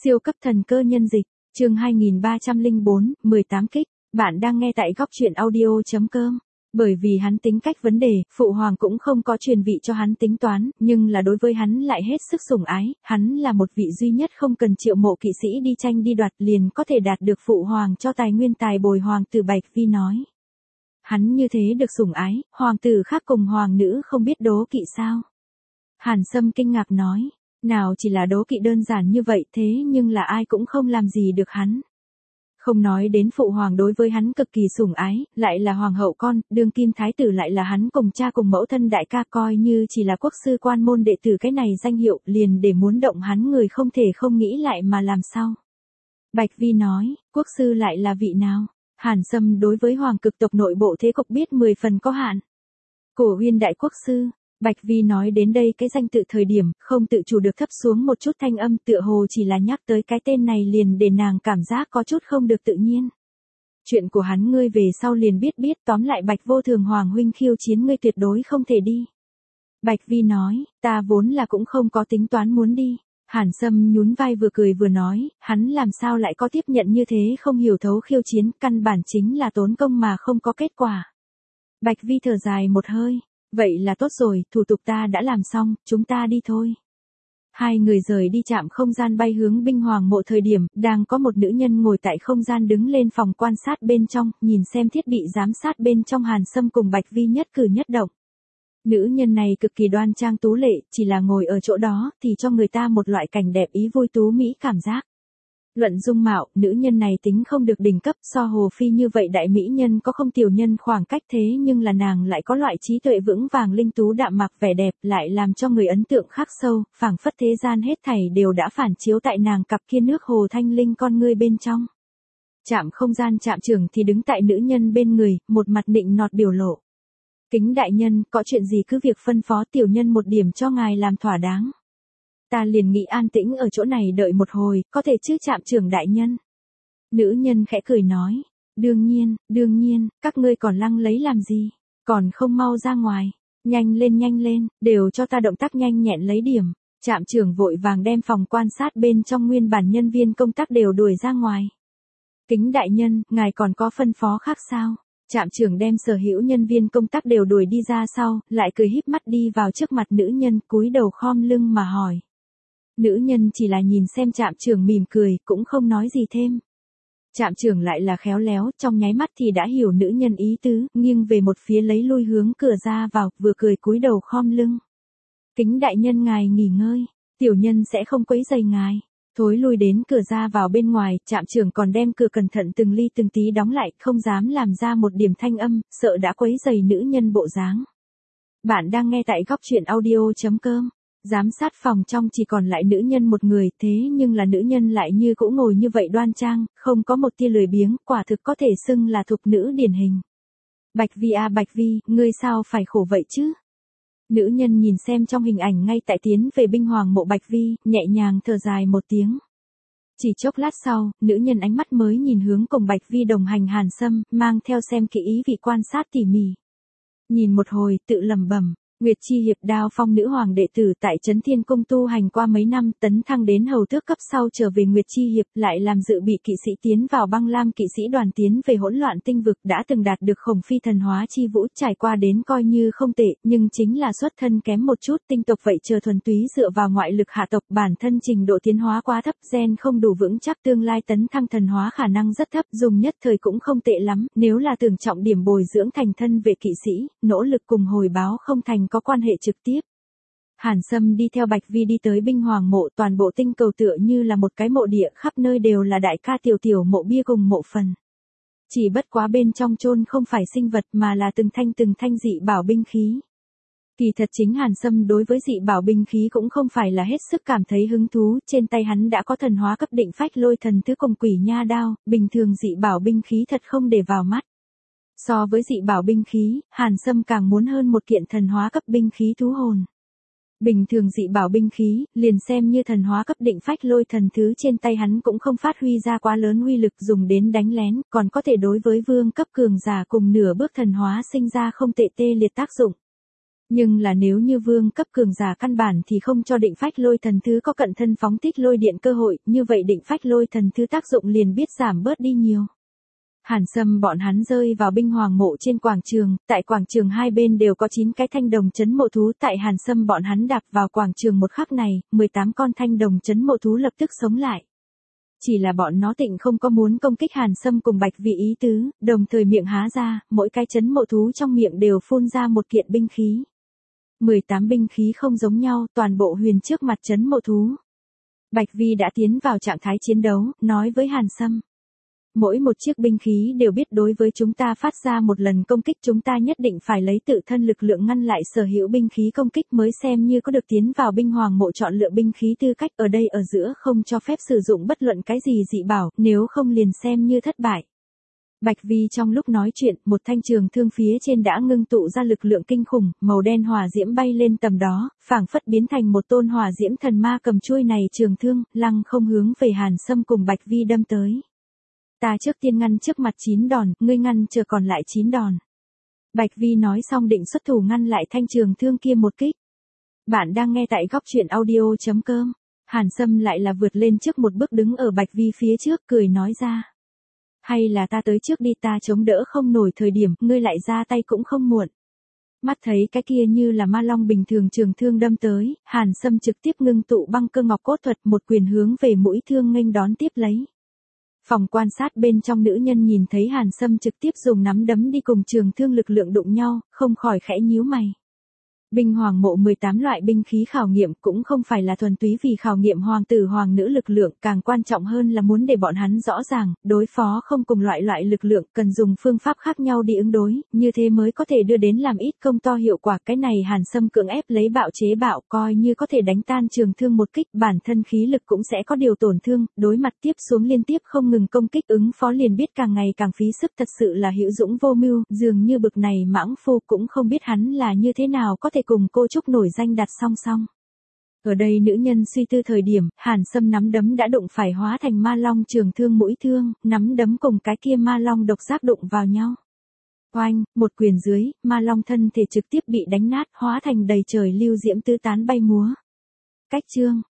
Siêu cấp thần cơ nhân dịch, chương 2304, 18 kích, bạn đang nghe tại góc truyện audio.com. Bởi vì hắn tính cách vấn đề, phụ hoàng cũng không có truyền vị cho hắn tính toán, nhưng là đối với hắn lại hết sức sủng ái, hắn là một vị duy nhất không cần triệu mộ kỵ sĩ đi tranh đi đoạt liền có thể đạt được phụ hoàng cho tài nguyên tài bồi hoàng tử Bạch Vi nói. Hắn như thế được sủng ái, hoàng tử khác cùng hoàng nữ không biết đố kỵ sao? Hàn Sâm kinh ngạc nói. Nào chỉ là đố kỵ đơn giản như vậy thế nhưng là ai cũng không làm gì được hắn. Không nói đến phụ hoàng đối với hắn cực kỳ sủng ái, lại là hoàng hậu con, đương kim thái tử lại là hắn cùng cha cùng mẫu thân đại ca coi như chỉ là quốc sư quan môn đệ tử cái này danh hiệu liền để muốn động hắn người không thể không nghĩ lại mà làm sao. Bạch Vi nói, quốc sư lại là vị nào? Hàn Sâm đối với hoàng cực tộc nội bộ thế cục biết 10 phần có hạn. Cổ Uyên đại quốc sư. Bạch Vi nói đến đây cái danh tự thời điểm, không tự chủ được thấp xuống một chút thanh âm tựa hồ chỉ là nhắc tới cái tên này liền để nàng cảm giác có chút không được tự nhiên. Chuyện của hắn ngươi về sau liền biết tóm lại Bạch vô thường hoàng huynh khiêu chiến ngươi tuyệt đối không thể đi. Bạch Vi nói, ta vốn là cũng không có tính toán muốn đi. Hàn Sâm nhún vai vừa cười vừa nói, hắn làm sao lại có tiếp nhận như thế không hiểu thấu khiêu chiến, căn bản chính là tốn công mà không có kết quả. Bạch Vi thở dài một hơi. Vậy là tốt rồi, thủ tục ta đã làm xong, chúng ta đi thôi. Hai người rời đi chạm không gian bay hướng binh hoàng mộ thời điểm, đang có một nữ nhân ngồi tại không gian đứng lên phòng quan sát bên trong, nhìn xem thiết bị giám sát bên trong Hàn Sâm cùng Bạch Vi nhất cử nhất động. Nữ nhân này cực kỳ đoan trang tú lệ, chỉ là ngồi ở chỗ đó, thì cho người ta một loại cảnh đẹp ý vui tú mỹ cảm giác. Luận dung mạo, nữ nhân này tính không được đỉnh cấp so Hồ Phi như vậy đại mỹ nhân có không tiểu nhân khoảng cách thế nhưng là nàng lại có loại trí tuệ vững vàng linh tú đạm mạc vẻ đẹp lại làm cho người ấn tượng khắc sâu, phảng phất thế gian hết thảy đều đã phản chiếu tại nàng cặp kia nước hồ thanh linh con ngươi bên trong. Trạm không gian trạm trưởng thì đứng tại nữ nhân bên người, một mặt nịnh nọt biểu lộ. Kính đại nhân, có chuyện gì cứ việc phân phó tiểu nhân một điểm cho ngài làm thỏa đáng. Ta liền nghĩ an tĩnh ở chỗ này đợi một hồi, có thể chứ trạm trưởng đại nhân. Nữ nhân khẽ cười nói, đương nhiên, các ngươi còn lăng lấy làm gì, còn không mau ra ngoài, nhanh lên, đều cho ta động tác nhanh nhẹn lấy điểm. Trạm trưởng vội vàng đem phòng quan sát bên trong nguyên bản nhân viên công tác đều đuổi ra ngoài. Kính đại nhân, ngài còn có phân phó khác sao? Trạm trưởng đem sở hữu nhân viên công tác đều đuổi đi ra sau, lại cười híp mắt đi vào trước mặt nữ nhân cúi đầu khom lưng mà hỏi. Nữ nhân chỉ là nhìn xem trạm trưởng mỉm cười, cũng không nói gì thêm. Trạm trưởng lại là khéo léo, trong nháy mắt thì đã hiểu nữ nhân ý tứ, nghiêng về một phía lấy lui hướng cửa ra vào, vừa cười cúi đầu khom lưng. Kính đại nhân ngài nghỉ ngơi, tiểu nhân sẽ không quấy rầy ngài. Thối lui đến cửa ra vào bên ngoài, trạm trưởng còn đem cửa cẩn thận từng ly từng tí đóng lại, không dám làm ra một điểm thanh âm, sợ đã quấy rầy nữ nhân bộ dáng. Bạn đang nghe tại góc truyện audio.com. Giám sát phòng trong chỉ còn lại nữ nhân một người, thế nhưng là nữ nhân lại như cũ ngồi như vậy đoan trang, không có một tia lười biếng, quả thực có thể xưng là thục nữ điển hình. Bạch Vi à Bạch Vi, ngươi sao phải khổ vậy chứ? Nữ nhân nhìn xem trong hình ảnh ngay tại tiến về binh hoàng mộ Bạch Vi, nhẹ nhàng thở dài một tiếng. Chỉ chốc lát sau, nữ nhân ánh mắt mới nhìn hướng cùng Bạch Vi đồng hành Hàn Sâm, mang theo xem kỹ ý vị quan sát tỉ mỉ. Nhìn một hồi, tự lẩm bẩm. Nguyệt Chi Hiệp Đao Phong nữ hoàng đệ tử tại Trấn Thiên Cung tu hành qua mấy năm tấn thăng đến hầu tước cấp sau trở về Nguyệt Chi Hiệp lại làm dự bị kỵ sĩ tiến vào băng lam kỵ sĩ đoàn tiến về hỗn loạn tinh vực đã từng đạt được khổng phi thần hóa chi vũ trải qua đến coi như không tệ nhưng chính là xuất thân kém một chút tinh tộc vậy chờ thuần túy dựa vào ngoại lực hạ tộc bản thân trình độ tiến hóa quá thấp gen không đủ vững chắc tương lai tấn thăng thần hóa khả năng rất thấp dùng nhất thời cũng không tệ lắm nếu là tưởng trọng điểm bồi dưỡng thành thân vệ kỵ sĩ nỗ lực cùng hồi báo không thành có quan hệ trực tiếp. Hàn Sâm đi theo Bạch Vi đi tới binh hoàng mộ toàn bộ tinh cầu tựa như là một cái mộ địa khắp nơi đều là đại ca tiểu mộ bia cùng mộ phần. Chỉ bất quá bên trong chôn không phải sinh vật mà là từng thanh dị bảo binh khí. Kỳ thật chính Hàn Sâm đối với dị bảo binh khí cũng không phải là hết sức cảm thấy hứng thú, trên tay hắn đã có thần hóa cấp định phách lôi thần thứ cùng quỷ nha đao, bình thường dị bảo binh khí thật không để vào mắt. So với dị bảo binh khí, Hàn Sâm càng muốn hơn một kiện thần hóa cấp binh khí thú hồn. Bình thường dị bảo binh khí, liền xem như thần hóa cấp định phách lôi thần thứ trên tay hắn cũng không phát huy ra quá lớn uy lực dùng đến đánh lén, còn có thể đối với vương cấp cường giả cùng nửa bước thần hóa sinh ra không tệ tê liệt tác dụng. Nhưng là nếu như vương cấp cường giả căn bản thì không cho định phách lôi thần thứ có cận thân phóng thích lôi điện cơ hội, như vậy định phách lôi thần thứ tác dụng liền biết giảm bớt đi nhiều. Hàn Sâm bọn hắn rơi vào binh hoàng mộ trên quảng trường, tại quảng trường hai bên đều có 9 cái thanh đồng trấn mộ thú, tại Hàn Sâm bọn hắn đạp vào quảng trường một khắc này, 18 con thanh đồng trấn mộ thú lập tức sống lại. Chỉ là bọn nó tịnh không có muốn công kích Hàn Sâm cùng Bạch Vi ý tứ, đồng thời miệng há ra, mỗi cái trấn mộ thú trong miệng đều phun ra một kiện binh khí. 18 binh khí không giống nhau, toàn bộ huyền trước mặt trấn mộ thú. Bạch Vi đã tiến vào trạng thái chiến đấu, nói với Hàn Sâm. Mỗi một chiếc binh khí đều biết đối với chúng ta phát ra một lần công kích, chúng ta nhất định phải lấy tự thân lực lượng ngăn lại sở hữu binh khí công kích mới xem như có được tiến vào binh hoàng mộ chọn lựa binh khí tư cách, ở đây ở giữa không cho phép sử dụng bất luận cái gì dị bảo, nếu không liền xem như thất bại. Bạch Vi trong lúc nói chuyện, một thanh trường thương phía trên đã ngưng tụ ra lực lượng kinh khủng, màu đen hỏa diễm bay lên tầm đó, phảng phất biến thành một tôn hỏa diễm thần ma cầm chuôi này trường thương, lăng không hướng về Hàn Sâm cùng Bạch Vi đâm tới. Ta trước tiên ngăn trước mặt 9 đòn, ngươi ngăn chờ còn lại 9 đòn. Bạch Vi nói xong định xuất thủ ngăn lại thanh trường thương kia một kích. Bạn đang nghe tại góc truyện audio.com. Hàn Sâm lại là vượt lên trước một bước đứng ở Bạch Vi phía trước cười nói ra. Hay là ta tới trước đi, ta chống đỡ không nổi thời điểm, ngươi lại ra tay cũng không muộn. Mắt thấy cái kia như là ma long bình thường trường thương đâm tới, Hàn Sâm trực tiếp ngưng tụ băng cơ ngọc cốt thuật, một quyền hướng về mũi thương nghênh đón tiếp lấy. Phòng quan sát bên trong nữ nhân nhìn thấy Hàn Sâm trực tiếp dùng nắm đấm đi cùng trường thương lực lượng đụng nhau, không khỏi khẽ nhíu mày. Binh hoàng mộ 18 loại binh khí khảo nghiệm cũng không phải là thuần túy vì khảo nghiệm hoàng tử hoàng nữ lực lượng, càng quan trọng hơn là muốn để bọn hắn rõ ràng, đối phó không cùng loại lực lượng, cần dùng phương pháp khác nhau đi ứng đối, như thế mới có thể đưa đến làm ít công to hiệu quả. Cái này Hàn Sâm cưỡng ép lấy bạo chế bạo, coi như có thể đánh tan trường thương một kích, bản thân khí lực cũng sẽ có điều tổn thương, đối mặt tiếp xuống liên tiếp không ngừng công kích ứng phó liền biết càng ngày càng phí sức, thật sự là hữu dũng vô mưu, dường như bực này mãng phu cũng không biết hắn là như thế nào có thể cùng cô Trúc nổi danh đặt song song. Ở đây nữ nhân suy tư thời điểm, Hàn Sâm nắm đấm đã đụng phải hóa thành ma long trường thương mũi thương, nắm đấm cùng cái kia ma long độc giác đụng vào nhau. Oanh, một quyền dưới, ma long thân thể trực tiếp bị đánh nát, hóa thành đầy trời lưu diễm tứ tán bay múa. Cách chương